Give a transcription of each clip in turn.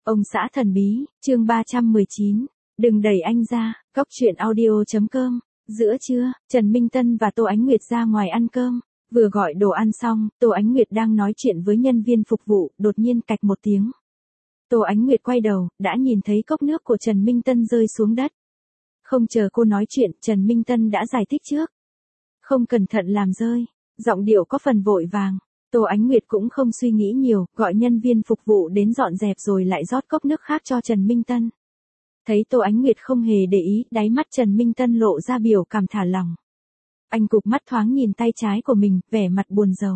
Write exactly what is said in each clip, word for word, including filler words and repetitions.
Ông xã thần bí, chương ba trăm mười chín. Đừng đẩy anh ra, cóc truyện audio.com. Giữa trưa, Trần Minh Tân và Tô Ánh Nguyệt ra ngoài ăn cơm. Vừa gọi đồ ăn xong, Tô Ánh Nguyệt đang nói chuyện với nhân viên phục vụ, đột nhiên cạch một tiếng. Tô Ánh Nguyệt quay đầu, đã nhìn thấy cốc nước của Trần Minh Tân rơi xuống đất. Không chờ cô nói chuyện, Trần Minh Tân đã giải thích trước. Không cẩn thận làm rơi, giọng điệu có phần vội vàng. Tô Ánh Nguyệt cũng không suy nghĩ nhiều, gọi nhân viên phục vụ đến dọn dẹp rồi lại rót cốc nước khác cho Trần Minh Tân. Thấy Tô Ánh Nguyệt không hề để ý, đáy mắt Trần Minh Tân lộ ra biểu cảm thả lỏng. Anh cụp mắt thoáng nhìn tay trái của mình, vẻ mặt buồn rầu.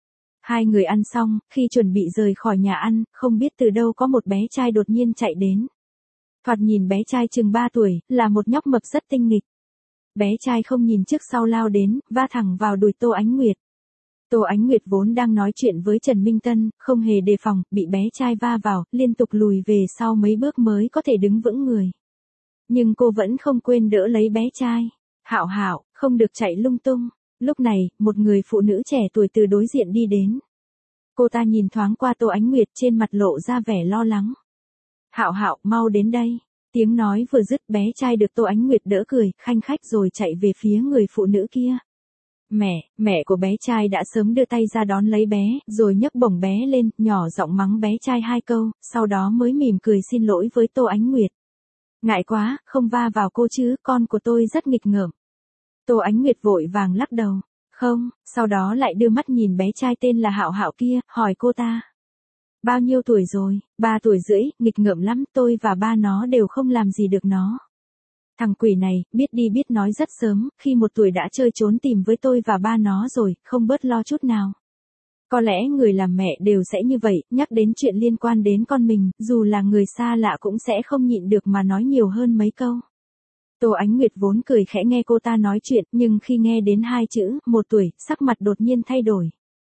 Hai người ăn xong, khi chuẩn bị rời khỏi nhà ăn, không biết từ đâu có một bé trai đột nhiên chạy đến. Thoạt nhìn bé trai chừng ba tuổi, là một nhóc mập rất tinh nghịch. Bé trai không nhìn trước sau lao đến, va thẳng vào đùi Tô Ánh Nguyệt. Tô Ánh Nguyệt vốn đang nói chuyện với Trần Minh Tân, không hề đề phòng, bị bé trai va vào, liên tục lùi về sau mấy bước mới có thể đứng vững người. Nhưng cô vẫn không quên đỡ lấy bé trai. Hạo Hạo, không được chạy lung tung. Lúc này, một người phụ nữ trẻ tuổi từ đối diện đi đến. Cô ta nhìn thoáng qua Tô Ánh Nguyệt, trên mặt lộ ra vẻ lo lắng. Hạo Hạo, mau đến đây. Tiếng nói vừa dứt, bé trai được Tô Ánh Nguyệt đỡ cười, khanh khách rồi chạy về phía người phụ nữ kia. Mẹ, mẹ của bé trai đã sớm đưa tay ra đón lấy bé, rồi nhấc bổng bé lên, nhỏ giọng mắng bé trai hai câu, sau đó mới mỉm cười xin lỗi với Tô Ánh Nguyệt. Ngại quá, không va vào cô chứ, con của tôi rất nghịch ngợm. Tô Ánh Nguyệt vội vàng lắc đầu. Không, sau đó lại đưa mắt nhìn bé trai tên là Hạo Hạo kia, hỏi cô ta. Bao nhiêu tuổi rồi? Ba tuổi rưỡi, nghịch ngợm lắm, tôi và ba nó đều không làm gì được nó. Thằng quỷ này, biết đi biết nói rất sớm, khi một tuổi đã chơi trốn tìm với tôi và ba nó rồi, không bớt lo chút nào. Có lẽ người làm mẹ đều sẽ như vậy, nhắc đến chuyện liên quan đến con mình, dù là người xa lạ cũng sẽ không nhịn được mà nói nhiều hơn mấy câu. Tô Ánh Nguyệt vốn cười khẽ nghe cô ta nói chuyện, nhưng khi nghe đến hai chữ, một tuổi, sắc mặt đột nhiên thay đổi.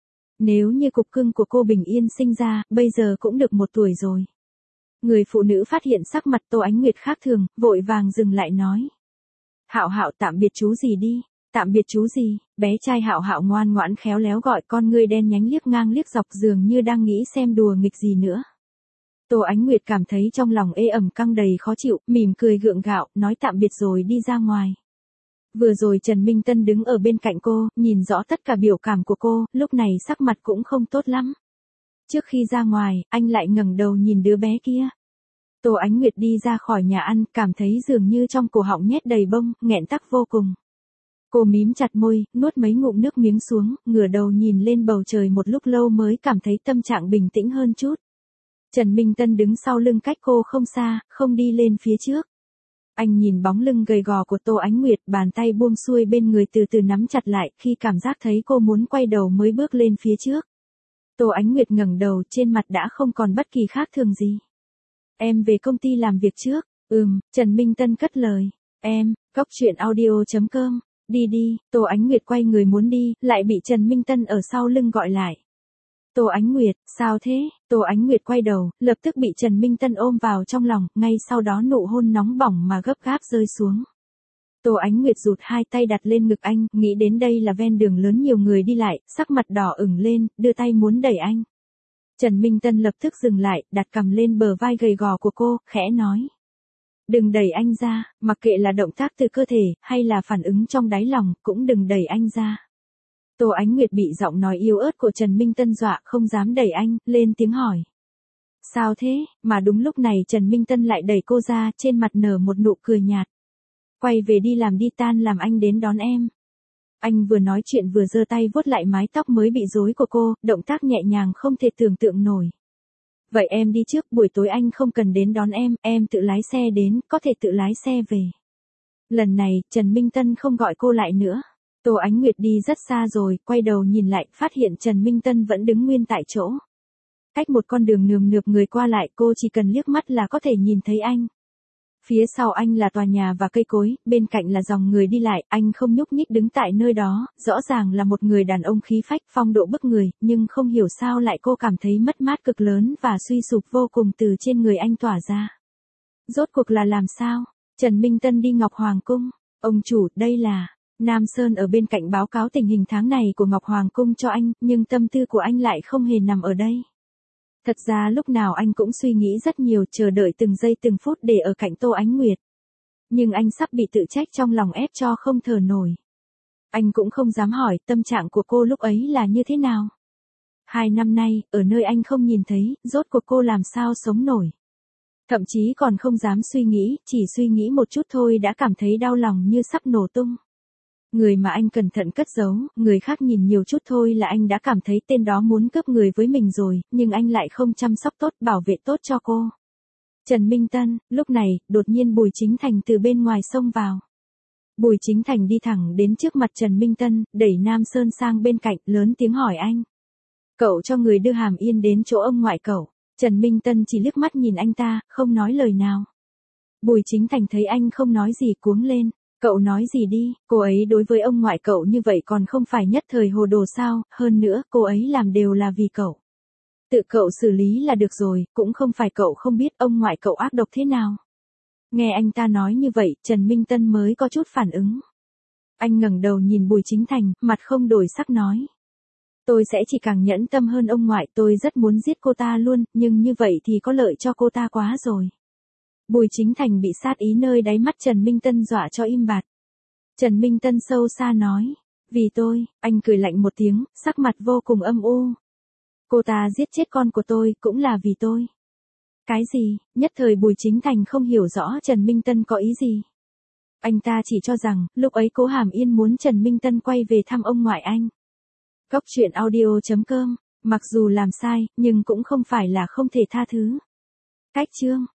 Nếu như cục cưng của cô bình yên sinh ra, bây giờ cũng được một tuổi rồi. Người phụ nữ phát hiện sắc mặt Tô Ánh Nguyệt khác thường, vội vàng dừng lại nói. Hạo Hạo, tạm biệt chú gì đi. Tạm biệt chú gì? Bé trai Hạo Hạo ngoan ngoãn khéo léo gọi, con ngươi đen nhánh liếc ngang liếc dọc, dường như đang nghĩ xem đùa nghịch gì nữa. Tô Ánh Nguyệt cảm thấy trong lòng ê ẩm căng đầy khó chịu, mỉm cười gượng gạo, nói tạm biệt rồi đi ra ngoài. Vừa rồi Trần Minh Tân đứng ở bên cạnh cô, nhìn rõ tất cả biểu cảm của cô, lúc này sắc mặt cũng không tốt lắm. Trước khi ra ngoài, anh lại ngẩng đầu nhìn đứa bé kia. Tô Ánh Nguyệt đi ra khỏi nhà ăn, cảm thấy dường như trong cổ họng nhét đầy bông, nghẹn tắc vô cùng. Cô mím chặt môi, nuốt mấy ngụm nước miếng xuống, ngửa đầu nhìn lên bầu trời một lúc lâu mới cảm thấy tâm trạng bình tĩnh hơn chút. Trần Minh Tân đứng sau lưng cách cô không xa, không đi lên phía trước. Anh nhìn bóng lưng gầy gò của Tô Ánh Nguyệt, bàn tay buông xuôi bên người từ từ nắm chặt lại, khi cảm giác thấy cô muốn quay đầu mới bước lên phía trước. Tô Ánh Nguyệt ngẩng đầu, trên mặt đã không còn bất kỳ khác thường gì. Em về công ty làm việc trước. Ừm, Trần Minh Tân cất lời. Em, cóc truyện audio.com. Đi đi, Tô Ánh Nguyệt quay người muốn đi, lại bị Trần Minh Tân ở sau lưng gọi lại. Tô Ánh Nguyệt, sao thế? Tô Ánh Nguyệt quay đầu, lập tức bị Trần Minh Tân ôm vào trong lòng, ngay sau đó nụ hôn nóng bỏng mà gấp gáp rơi xuống. Tô Ánh Nguyệt rụt hai tay đặt lên ngực anh, nghĩ đến đây là ven đường lớn nhiều người đi lại, sắc mặt đỏ ửng lên, đưa tay muốn đẩy anh. Trần Minh Tân lập tức dừng lại, đặt cằm lên bờ vai gầy gò của cô, khẽ nói. Đừng đẩy anh ra, mặc kệ là động tác từ cơ thể, hay là phản ứng trong đáy lòng, cũng đừng đẩy anh ra. Tô Ánh Nguyệt bị giọng nói yếu ớt của Trần Minh Tân dọa, không dám đẩy anh, lên tiếng hỏi. Sao thế? Mà đúng lúc này Trần Minh Tân lại đẩy cô ra, trên mặt nở một nụ cười nhạt. Quay về đi làm đi, tan làm anh đến đón em. Anh vừa nói chuyện vừa giơ tay vuốt lại mái tóc mới bị rối của cô, động tác nhẹ nhàng không thể tưởng tượng nổi. Vậy em đi trước, buổi tối anh không cần đến đón em, em tự lái xe đến, có thể tự lái xe về. Lần này, Trần Minh Tân không gọi cô lại nữa. Tô Ánh Nguyệt đi rất xa rồi, quay đầu nhìn lại, phát hiện Trần Minh Tân vẫn đứng nguyên tại chỗ. Cách một con đường nườm nượp người qua lại, cô chỉ cần liếc mắt là có thể nhìn thấy anh. Phía sau anh là tòa nhà và cây cối, bên cạnh là dòng người đi lại, anh không nhúc nhích đứng tại nơi đó, rõ ràng là một người đàn ông khí phách, phong độ bức người, nhưng không hiểu sao lại cô cảm thấy mất mát cực lớn và suy sụp vô cùng từ trên người anh tỏa ra. Rốt cuộc là làm sao? Trần Minh Tân đi Ngọc Hoàng Cung. Ông chủ, đây là... Nam Sơn ở bên cạnh báo cáo tình hình tháng này của Ngọc Hoàng Cung cho anh, nhưng tâm tư của anh lại không hề nằm ở đây. Thật ra lúc nào anh cũng suy nghĩ rất nhiều, chờ đợi từng giây từng phút để ở cạnh Tô Ánh Nguyệt. Nhưng anh sắp bị tự trách trong lòng ép cho không thở nổi. Anh cũng không dám hỏi tâm trạng của cô lúc ấy là như thế nào. Hai năm nay, ở nơi anh không nhìn thấy, rốt cuộc cô làm sao sống nổi. Thậm chí còn không dám suy nghĩ, chỉ suy nghĩ một chút thôi đã cảm thấy đau lòng như sắp nổ tung. Người mà anh cẩn thận cất giấu, người khác nhìn nhiều chút thôi là anh đã cảm thấy tên đó muốn cướp người với mình rồi, nhưng anh lại không chăm sóc tốt, bảo vệ tốt cho cô. Trần Minh Tân, lúc này, đột nhiên Bùi Chính Thành từ bên ngoài xông vào. Bùi Chính Thành đi thẳng đến trước mặt Trần Minh Tân, đẩy Nam Sơn sang bên cạnh, lớn tiếng hỏi anh. Cậu cho người đưa Hàm Yên đến chỗ ông ngoại cậu. Trần Minh Tân chỉ liếc mắt nhìn anh ta, không nói lời nào. Bùi Chính Thành thấy anh không nói gì cuống lên. Cậu nói gì đi, cô ấy đối với ông ngoại cậu như vậy còn không phải nhất thời hồ đồ sao, hơn nữa cô ấy làm đều là vì cậu. Tự cậu xử lý là được rồi, cũng không phải cậu không biết ông ngoại cậu ác độc thế nào. Nghe anh ta nói như vậy, Trần Minh Tân mới có chút phản ứng. Anh ngẩng đầu nhìn Bùi Chính Thành, mặt không đổi sắc nói. Tôi sẽ chỉ càng nhẫn tâm hơn ông ngoại, tôi rất muốn giết cô ta luôn, nhưng như vậy thì có lợi cho cô ta quá rồi. Bùi Chính Thành bị sát ý nơi đáy mắt Trần Minh Tân dọa cho im bặt. Trần Minh Tân sâu xa nói, vì tôi, anh cười lạnh một tiếng, sắc mặt vô cùng âm u. Cô ta giết chết con của tôi, cũng là vì tôi. Cái gì, nhất thời Bùi Chính Thành không hiểu rõ Trần Minh Tân có ý gì. Anh ta chỉ cho rằng, lúc ấy Cố Hàm Yên muốn Trần Minh Tân quay về thăm ông ngoại anh. Góc truyện audio chấm com, mặc dù làm sai, nhưng cũng không phải là không thể tha thứ. Cách chương